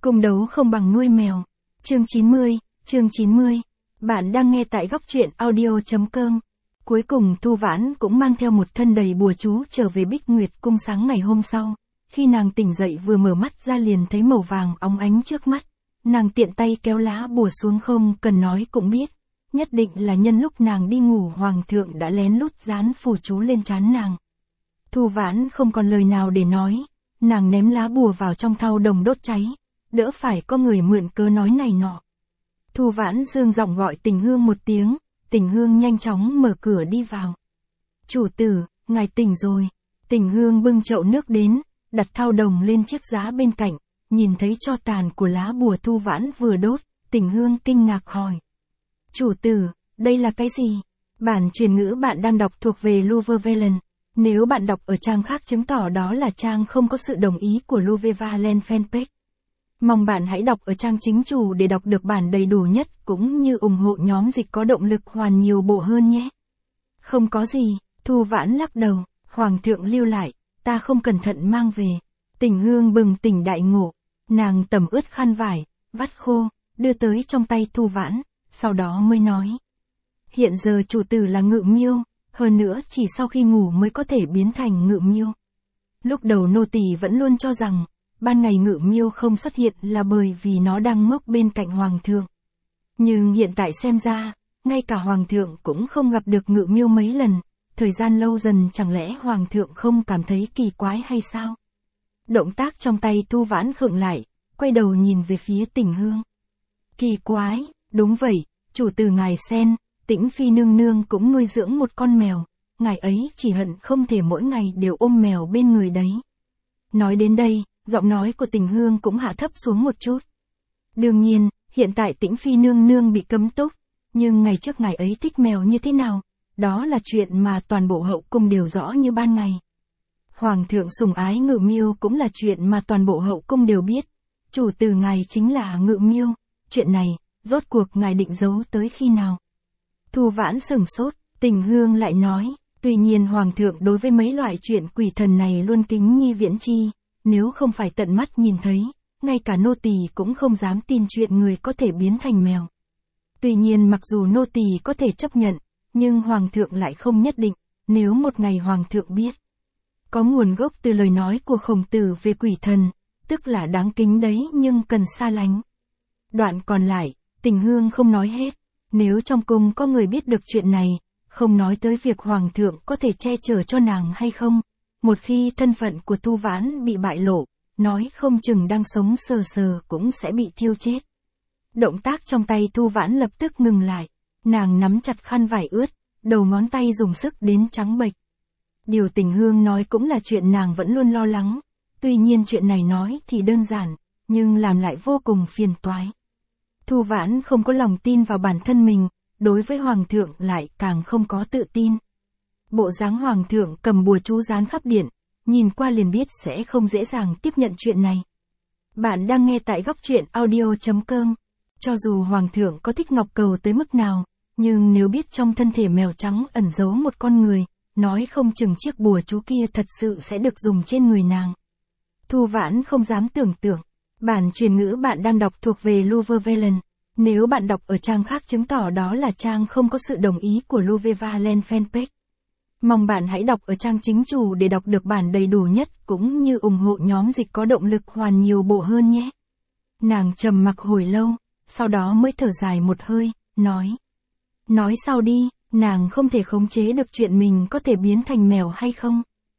Cung đấu không bằng nuôi mèo. Chương 90. Bạn đang nghe tại góc truyện audio.com. Cuối cùng Thu Vãn cũng mang theo một thân đầy bùa chú trở về Bích Nguyệt Cung sáng ngày hôm sau. Khi nàng tỉnh dậy vừa mở mắt ra liền thấy màu vàng óng ánh trước mắt. Nàng tiện tay kéo lá bùa xuống, không cần nói cũng biết. Nhất định là nhân lúc nàng đi ngủ hoàng thượng đã lén lút dán phù chú lên trán nàng. Thu Vãn không còn lời nào để nói. Nàng ném lá bùa vào trong thau đồng đốt cháy. Đỡ phải có người mượn cớ nói này nọ. Thu Vãn dương giọng gọi Tình Hương một tiếng, Tình Hương nhanh chóng mở cửa đi vào. Chủ tử, ngài tỉnh rồi. Tình Hương bưng chậu nước đến, đặt thau đồng lên chiếc giá bên cạnh, nhìn thấy tro tàn của lá bùa Thu Vãn vừa đốt, Tình Hương kinh ngạc hỏi. Chủ tử, đây là cái gì? Bản truyền ngữ bạn đang đọc thuộc về Louvre Valen. Nếu bạn đọc ở trang khác chứng tỏ đó là trang không có sự đồng ý của Louvre Valen fanpage. Mong bạn hãy đọc ở trang chính chủ để đọc được bản đầy đủ nhất cũng như ủng hộ nhóm dịch có động lực hoàn nhiều bộ hơn nhé. Không có gì, Thu Vãn lắc đầu, Hoàng thượng lưu lại, ta không cẩn thận mang về. Tình Hương bừng tỉnh đại ngộ, nàng tẩm ướt khăn vải, vắt khô, đưa tới trong tay Thu Vãn, sau đó mới nói. Hiện giờ chủ tử là Ngự Miêu, hơn nữa chỉ sau khi ngủ mới có thể biến thành Ngự Miêu. Lúc đầu nô tỳ vẫn luôn cho rằng, ban ngày Ngự Miêu không xuất hiện là bởi vì nó đang ngốc bên cạnh Hoàng thượng. Nhưng hiện tại xem ra, ngay cả Hoàng thượng cũng không gặp được Ngự Miêu mấy lần, thời gian lâu dần chẳng lẽ Hoàng thượng không cảm thấy kỳ quái hay sao? Động tác trong tay Thu Vãn khựng lại, quay đầu nhìn về phía Tình Hương. Kỳ quái, đúng vậy, chủ tử ngài Sen, Tĩnh Phi nương nương cũng nuôi dưỡng một con mèo, ngài ấy chỉ hận không thể mỗi ngày đều ôm mèo bên người đấy. Nói đến đây, giọng nói của Tình Hương cũng hạ thấp xuống một chút. Đương nhiên, hiện tại Tĩnh Phi nương nương bị cấm túc, nhưng ngày trước ngài ấy thích mèo như thế nào, đó là chuyện mà toàn bộ hậu cung đều rõ như ban ngày. Hoàng thượng sủng ái Ngự Miêu cũng là chuyện mà toàn bộ hậu cung đều biết. Chủ tử ngài chính là Ngự Miêu, chuyện này, rốt cuộc ngài định giấu tới khi nào? Thu Vãn sửng sốt, Tình Hương lại nói, tuy nhiên Hoàng thượng đối với mấy loại chuyện quỷ thần này luôn kính nghi viễn chi. Nếu không phải tận mắt nhìn thấy, ngay cả nô tỳ cũng không dám tin chuyện người có thể biến thành mèo. Tuy nhiên mặc dù nô tỳ có thể chấp nhận, nhưng Hoàng thượng lại không nhất định, nếu một ngày Hoàng thượng biết. Có nguồn gốc từ lời nói của Khổng Tử về quỷ thần, tức là đáng kính đấy nhưng cần xa lánh. Đoạn còn lại, Tình Hương không nói hết, nếu trong cung có người biết được chuyện này, không nói tới việc Hoàng thượng có thể che chở cho nàng hay không. Một khi thân phận của Thu Vãn bị bại lộ, nói không chừng đang sống sờ sờ cũng sẽ bị thiêu chết. Động tác trong tay Thu Vãn lập tức ngừng lại, nàng nắm chặt khăn vải ướt, đầu ngón tay dùng sức đến trắng bệch. Điều Tình Hương nói cũng là chuyện nàng vẫn luôn lo lắng, tuy nhiên chuyện này nói thì đơn giản, nhưng làm lại vô cùng phiền toái. Thu Vãn không có lòng tin vào bản thân mình, đối với Hoàng thượng lại càng không có tự tin. Bộ dáng Hoàng thượng cầm bùa chú dán khắp điện, nhìn qua liền biết sẽ không dễ dàng tiếp nhận chuyện này. Bạn đang nghe tại góc truyện audio.com. Cho dù Hoàng thượng có thích ngọc cầu tới mức nào, nhưng nếu biết trong thân thể mèo trắng ẩn giấu một con người, nói không chừng chiếc bùa chú kia thật sự sẽ được dùng trên người nàng. Thu Vãn không dám tưởng tượng. Bản truyền ngữ bạn đang đọc thuộc về Louvre Valen. Nếu bạn đọc ở trang khác chứng tỏ đó là trang không có sự đồng ý của Louvre Valen fanpage. Mong bạn hãy đọc ở trang chính chủ để đọc được bản đầy đủ nhất cũng như ủng hộ nhóm dịch có động lực hoàn nhiều bộ hơn nhé. Nàng trầm mặc hồi lâu, sau đó mới thở dài một hơi, nói. Nói sau đi, nàng không thể khống chế được chuyện mình có thể biến thành mèo hay không.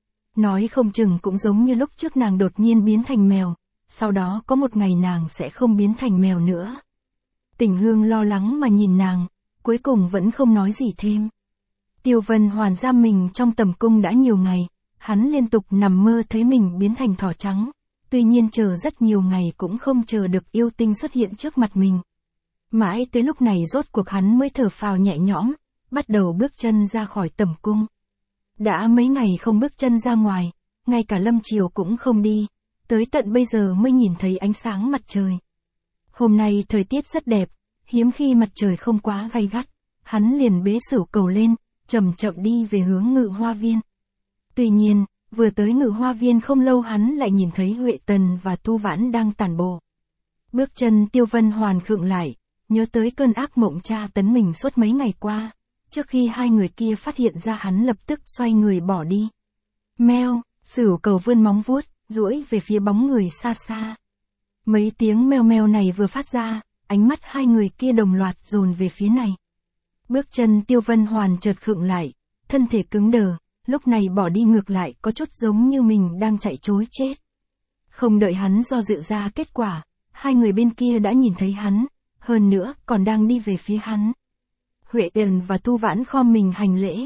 Nói không chừng cũng giống như lúc trước nàng đột nhiên biến thành mèo, sau đó có một ngày nàng sẽ không biến thành mèo nữa. Tình Hương lo lắng mà nhìn nàng, cuối cùng vẫn không nói gì thêm. Tiêu Vân Hoàn giam mình trong tầm cung đã nhiều ngày, hắn liên tục nằm mơ thấy mình biến thành thỏ trắng, tuy nhiên chờ rất nhiều ngày cũng không chờ được yêu tinh xuất hiện trước mặt mình. Mãi tới lúc này rốt cuộc hắn mới thở phào nhẹ nhõm, bắt đầu bước chân ra khỏi tầm cung. Đã mấy ngày không bước chân ra ngoài, ngay cả lâm chiều cũng không đi, tới tận bây giờ mới nhìn thấy ánh sáng mặt trời. Hôm nay thời tiết rất đẹp, hiếm khi mặt trời không quá gay gắt, hắn liền bế sửu cầu lên, chậm chậm đi về hướng Ngự Hoa Viên. Tuy nhiên, vừa tới Ngự Hoa Viên không lâu hắn lại nhìn thấy Huệ Tần và Thu Vãn đang tản bộ. Bước chân Tiêu Vân Hoàn khựng lại, nhớ tới cơn ác mộng tra tấn mình suốt mấy ngày qua, trước khi hai người kia phát hiện ra hắn lập tức xoay người bỏ đi. Meo, Sửu Cầu vươn móng vuốt, duỗi về phía bóng người xa xa. Mấy tiếng meo meo này vừa phát ra, ánh mắt hai người kia đồng loạt dồn về phía này. Bước chân Tiêu Vân Hoàn chợt khựng lại, thân thể cứng đờ, lúc này bỏ đi ngược lại có chút giống như mình đang chạy trối chết. Không đợi hắn do dự ra kết quả, hai người bên kia đã nhìn thấy hắn, hơn nữa còn đang đi về phía hắn. Huệ Tần và Thu Vãn khom mình hành lễ.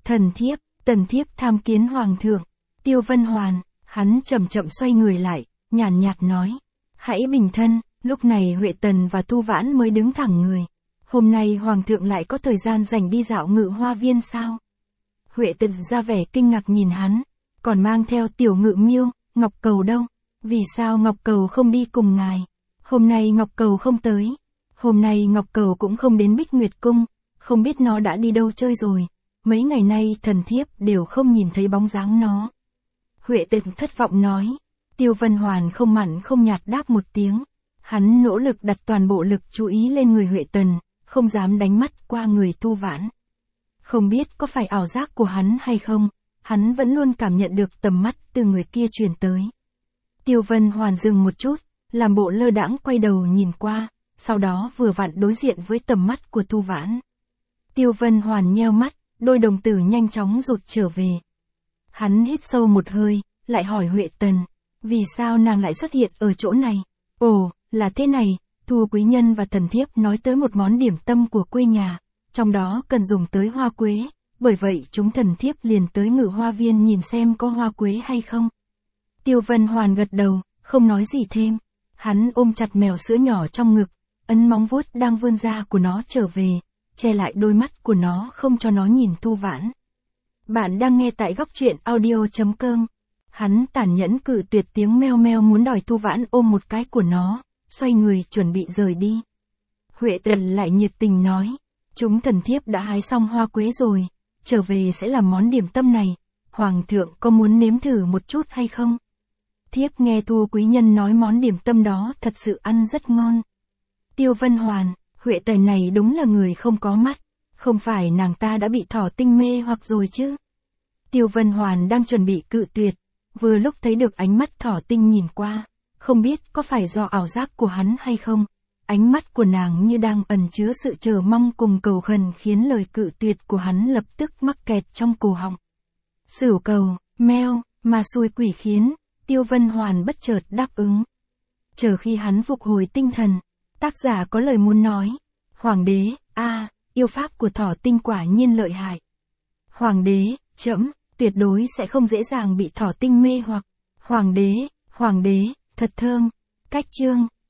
Tần thiếp tham kiến hoàng thượng. Tiêu Vân Hoàn, hắn chậm chậm xoay người lại, nhàn nhạt nói. Hãy bình thân. Lúc này Huệ Tần và Thu Vãn mới đứng thẳng người. Hôm nay hoàng thượng lại có thời gian dành đi dạo Ngự Hoa Viên sao? Huệ Tần ra vẻ kinh ngạc nhìn hắn, còn mang theo tiểu Ngự Miêu, Ngọc Cầu đâu? Vì sao Ngọc Cầu không đi cùng ngài? Hôm nay Ngọc Cầu không tới. Hôm nay Ngọc Cầu cũng không đến Bích Nguyệt Cung, không biết nó đã đi đâu chơi rồi. Mấy ngày nay thần thiếp đều không nhìn thấy bóng dáng nó. Huệ Tần thất vọng nói. Tiêu Vân Hoàn không mặn không nhạt đáp một tiếng. Hắn nỗ lực đặt toàn bộ lực chú ý lên người Huệ Tần, không dám đánh mắt qua người Thu Vãn. Không biết có phải ảo giác của hắn hay không, hắn vẫn luôn cảm nhận được tầm mắt từ người kia truyền tới. Tiêu Vân Hoàn dừng một chút, làm bộ lơ đãng quay đầu nhìn qua, sau đó vừa vặn đối diện với tầm mắt của Thu Vãn. Tiêu Vân Hoàn nheo mắt, đôi đồng tử nhanh chóng rụt trở về. Hắn hít sâu một hơi, lại hỏi Huệ Tần, vì sao nàng lại xuất hiện ở chỗ này? Ồ, là thế này, Thu quý nhân và thần thiếp nói tới một món điểm tâm của quê nhà, trong đó cần dùng tới hoa quế, bởi vậy chúng thần thiếp liền tới Ngự Hoa Viên nhìn xem có hoa quế hay không. Tiêu Vân Hoàn gật đầu, không nói gì thêm. Hắn ôm chặt mèo sữa nhỏ trong ngực, ấn móng vuốt đang vươn ra của nó trở về, che lại đôi mắt của nó không cho nó nhìn Thu Vãn. Bạn đang nghe tại góc truyện audio.com. Hắn tàn nhẫn cự tuyệt tiếng meo meo muốn đòi Thu Vãn ôm một cái của nó, xoay người chuẩn bị rời đi. Huệ Tần lại nhiệt tình nói, chúng thần thiếp đã hái xong hoa quế rồi, trở về sẽ làm món điểm tâm này, hoàng thượng có muốn nếm thử một chút hay không? Thiếp nghe Thu quý nhân nói món điểm tâm đó thật sự ăn rất ngon. Tiêu Vân Hoàn, Huệ Tần này đúng là người không có mắt, không phải nàng ta đã bị thỏ tinh mê hoặc rồi chứ? Tiêu Vân Hoàn đang chuẩn bị cự tuyệt, vừa lúc thấy được ánh mắt thỏ tinh nhìn qua, không biết có phải do ảo giác của hắn hay không, ánh mắt của nàng như đang ẩn chứa sự chờ mong cùng cầu khẩn khiến lời cự tuyệt của hắn lập tức mắc kẹt trong cổ họng. Sửu Cầu, meo, mà xui quỷ khiến, Tiêu Vân Hoàn bất chợt đáp ứng. Chờ khi hắn phục hồi tinh thần, tác giả có lời muốn nói. Hoàng đế, yêu pháp của thỏ tinh quả nhiên lợi hại. Hoàng đế, trẫm tuyệt đối sẽ không dễ dàng bị thỏ tinh mê hoặc. Hoàng đế, thật thơm. Cách chương